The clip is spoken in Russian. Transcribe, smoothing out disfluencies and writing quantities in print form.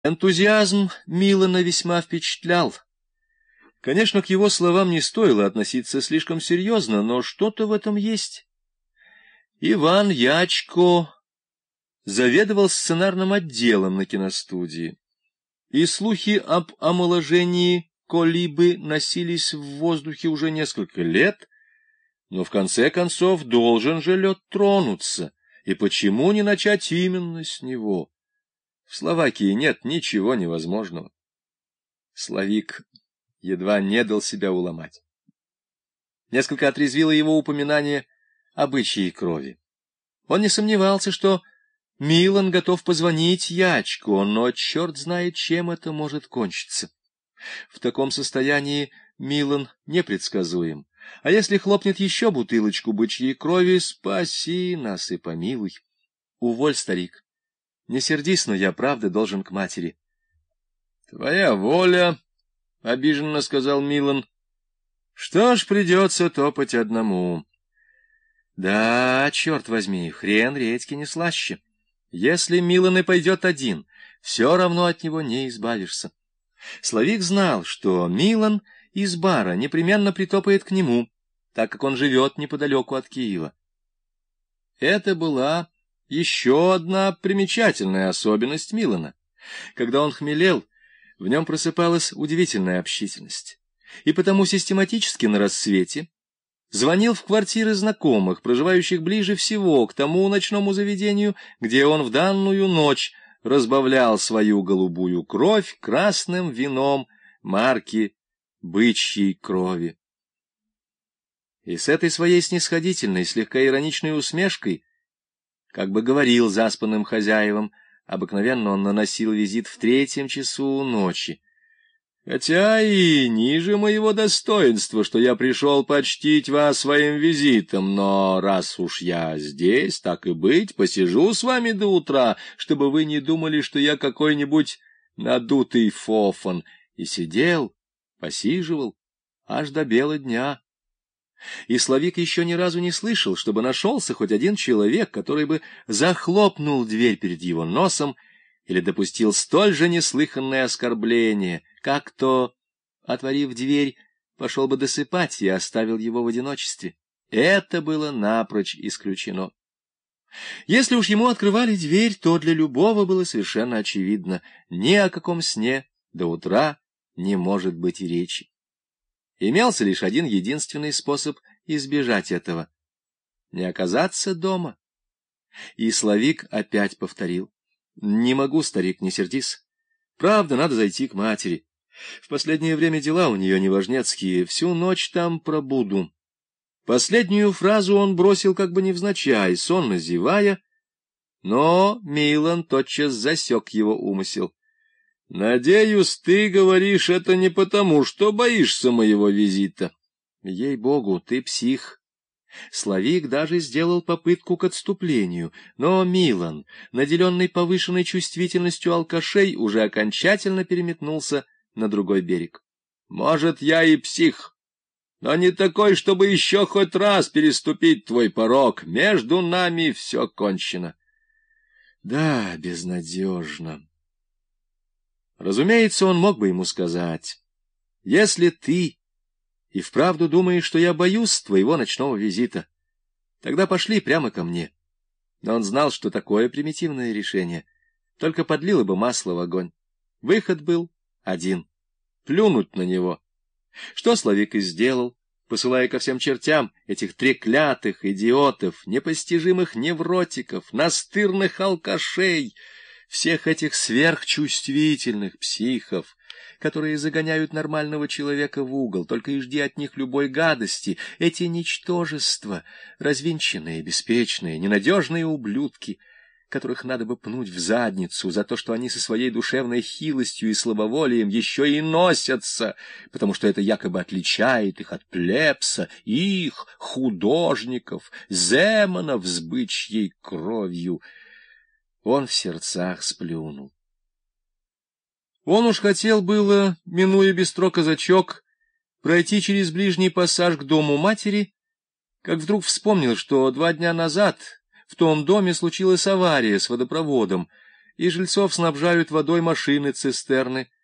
Энтузиазм Милана весьма впечатлял. Конечно, к его словам не стоило относиться слишком серьезно, но что-то в этом есть. Иван Ячко заведовал сценарным отделом на киностудии, и слухи об омоложении Колибы носились в воздухе уже несколько лет, но в конце концов должен же лед тронуться, и почему не начать именно с него? В Словакии нет ничего невозможного. Славик едва не дал себя уломать. Несколько отрезвило его упоминание обычаи крови. Он не сомневался, что Милан готов позвонить Ячку, но черт знает, чем это может кончиться. В таком состоянии Милан непредсказуем. А если хлопнет еще бутылочку бычьей крови, спаси нас и помилуй. Уволь, старик. Не сердись, но я правда должен к матери. — Твоя воля, — обиженно сказал Милан. — Что ж, придется топать одному. Да, черт возьми, хрен редьки не слаще. Если Милан и пойдет один, все равно от него не избавишься. Славик знал, что Милан из бара непременно притопает к нему, так как он живет неподалеку от Киева. Это была еще одна примечательная особенность Милана. Когда он хмелел, в нем просыпалась удивительная общительность. И потому систематически на рассвете звонил в квартиры знакомых, проживающих ближе всего к тому ночному заведению, где он в данную ночь разбавлял свою голубую кровь красным вином марки бычьей крови. И с этой своей снисходительной, слегка ироничной усмешкой, как бы говорил заспанным хозяевам, обыкновенно он наносил визит в 3 часу ночи. Хотя и ниже моего достоинства, что я пришел почтить вас своим визитом, но раз уж я здесь, так и быть, посижу с вами до утра, чтобы вы не думали, что я какой-нибудь надутый фофан. И сидел, посиживал, аж до бела дня. И Славик еще ни разу не слышал, чтобы нашелся хоть один человек, который бы захлопнул дверь перед его носом или допустил столь же неслыханное оскорбление, как то, отворив дверь, пошел бы досыпать и оставил его в одиночестве. Это было напрочь исключено. Если уж ему открывали дверь, то для любого было совершенно очевидно, ни о каком сне до утра не может быть и речи. Имелся лишь один единственный способ избежать этого — не оказаться дома. И Славик опять повторил: — Не могу, старик, не сердись. Правда, надо зайти к матери. В последнее время дела у нее неважнецкие, всю ночь там пробуду. Последнюю фразу он бросил как бы невзначай, сонно зевая, но Милан тотчас засек его умысел. — Надеюсь, ты говоришь это не потому, что боишься моего визита. — Ей-богу, ты псих. Славик даже сделал попытку к отступлению, но Милан, наделенный повышенной чувствительностью алкашей, уже окончательно переметнулся на другой берег. — Может, я и псих, но не такой, чтобы еще хоть раз переступить твой порог. Между нами все кончено. — Да, безнадежно. Разумеется, он мог бы ему сказать: если ты и вправду думаешь, что я боюсь твоего ночного визита, тогда пошли прямо ко мне. Но он знал, что такое примитивное решение только подлило бы масло в огонь. Выход был один — плюнуть на него. Что Славик и сделал, посылая ко всем чертям этих треклятых идиотов, непостижимых невротиков, настырных алкашей, всех этих сверхчувствительных психов, которые загоняют нормального человека в угол, только и жди от них любой гадости. Эти ничтожества, развинченные, беспечные, ненадежные ублюдки, которых надо бы пнуть в задницу за то, что они со своей душевной хилостью и слабоволием еще и носятся, потому что это якобы отличает их от плебса, их, художников, земанов с бычьей кровью. Он в сердцах сплюнул. Он уж хотел было, минуя бистро «Казачок», пройти через ближний пассаж к дому матери, как вдруг вспомнил, что 2 дня назад в том доме случилась авария с водопроводом, и жильцов снабжают водой машины-цистерны,